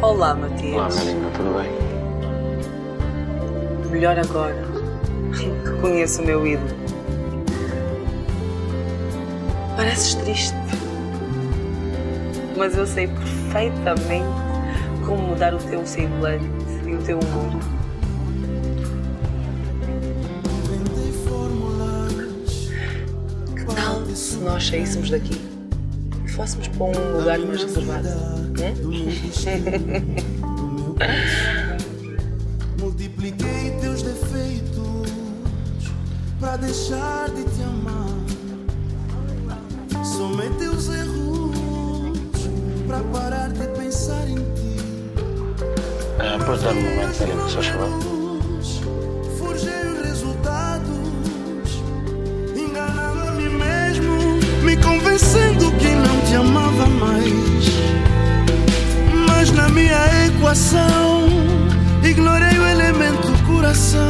Olá, Olá, Matias. Marina, tudo bem? Melhor agora que conheço o meu ídolo. Pareces triste, mas eu sei perfeitamente como mudar o teu semblante e o teu humor. Que tal se nós saíssemos daqui e fôssemos para um lugar mais reservado? Multipliquei teus defeitos para deixar de te amar. Somei teus erros para parar de pensar em ti. Podes dar um momento, Marina, só chorar? Forjei os resultados, enganando a mim mesmo, me convencendo que não te amava mais. Mas na minha equação ignorei o elemento coração.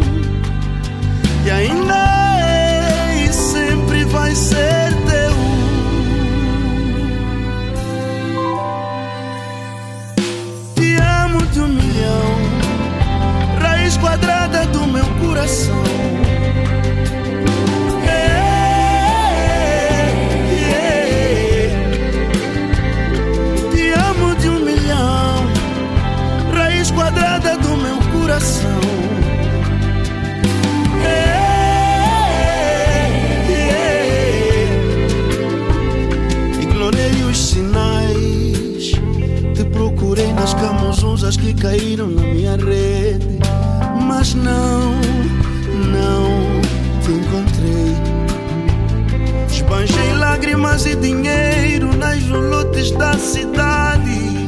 E ainda é e sempre vai ser teu. Te amo de 1 milhão, raiz quadrada do meu coração. Te amo de 1 milhão, raiz quadrada do meu coração. Ignorei os sinais, te procurei nas camusunzas que caíram na minha rede, mas não te encontrei. Esbanjei lágrimas e dinheiro nas volutes da cidade.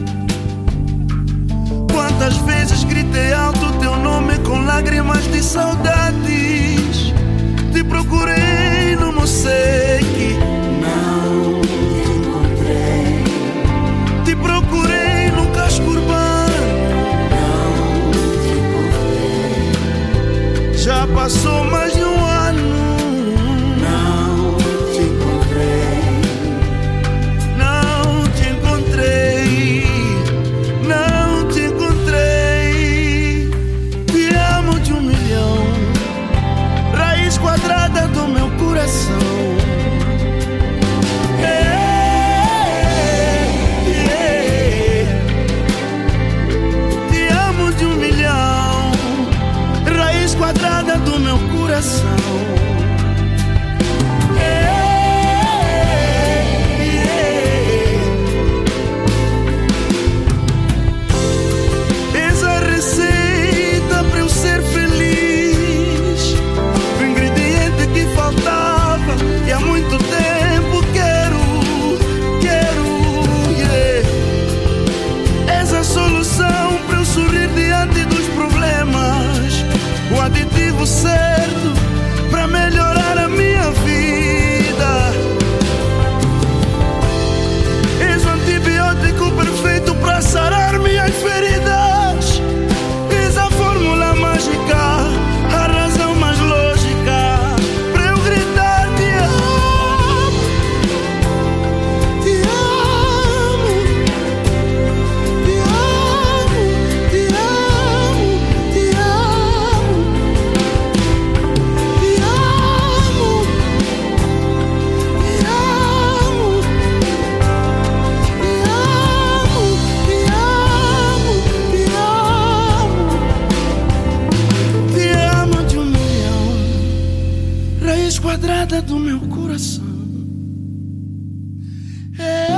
Quantas vezes gritei alto teu nome com lágrimas de saudades. Te procurei no Mosseque, não te encontrei. Te procurei no casco urbano, não te encontrei. Já passou mais de 1 ano, não te encontrei. Não te encontrei, não te encontrei. Te amo de 1 milhão, raiz quadrada do meu coração. Te amo de 1 milhão, raiz quadrada do meu coração. És a receita para eu ser feliz, o ingrediente que faltava e há muito tempo quero, yeah. És a solução para eu sorrir diante dos problemas, o aditivo certo para melhorar a minha vida. És o antibiótico perfeito para sarar minhas feridas. És a fórmula mágica, a razão mais lógica para eu gritar te amo, te amo, te amo, te amo, te amo, te amo, te amo, te amo, te amo, te amo de 1 milhão, raiz quadrada do meu coração.